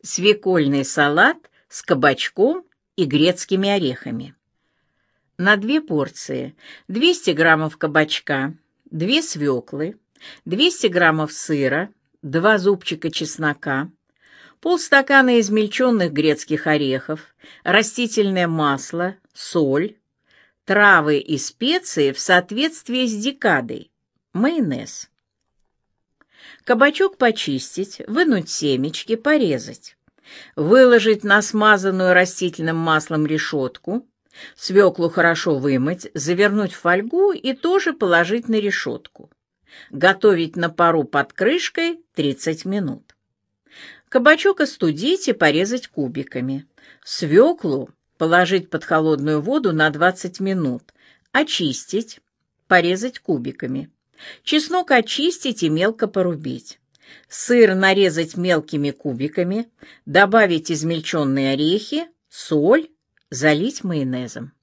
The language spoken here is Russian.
Свекольный салат с кабачком и грецкими орехами. На 2 порции 200 граммов кабачка, 2 свеклы, 200 граммов сыра, 2 зубчика чеснока, полстакана измельченных грецких орехов, растительное масло, соль, травы и специи в соответствии с декадой, майонез. Кабачок почистить, вынуть семечки, порезать. Выложить на смазанную растительным маслом решетку, свеклу хорошо вымыть, завернуть в фольгу и тоже положить на решетку. Готовить на пару под крышкой 30 минут. Кабачок остудить и порезать кубиками. Свеклу положить под холодную воду на 20 минут, очистить, порезать кубиками. Чеснок очистить и мелко порубить. Сыр нарезать мелкими кубиками, добавить измельченные орехи, соль, залить майонезом.